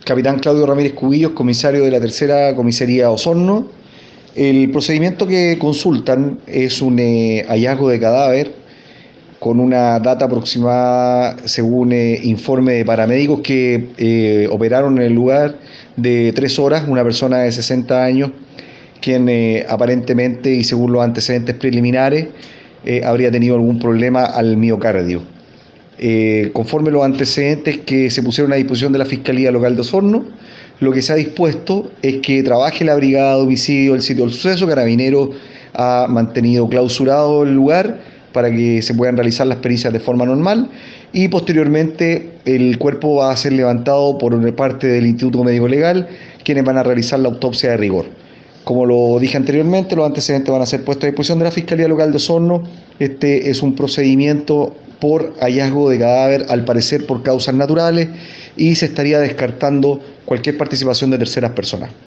Capitán Claudio Ramírez Cubillos, comisario de la Tercera Comisaría Osorno. El procedimiento que consultan es un hallazgo de cadáver con una data aproximada, según informe de paramédicos que operaron en el lugar, de 3 horas, una persona de 60 años, quien aparentemente y según los antecedentes preliminares habría tenido algún problema al miocardio. Conforme los antecedentes que se pusieron a disposición de la Fiscalía Local de Osorno, lo que se ha dispuesto es que trabaje la brigada de homicidio del sitio del suceso. Carabineros ha mantenido clausurado el lugar para que se puedan realizar las pericias de forma normal y posteriormente el cuerpo va a ser levantado por parte del Instituto Médico Legal, quienes van a realizar la autopsia de rigor. Como lo dije anteriormente, los antecedentes van a ser puestos a disposición de la Fiscalía Local de Osorno. Este es un procedimiento por hallazgo de cadáver, al parecer por causas naturales, y se estaría descartando cualquier participación de terceras personas.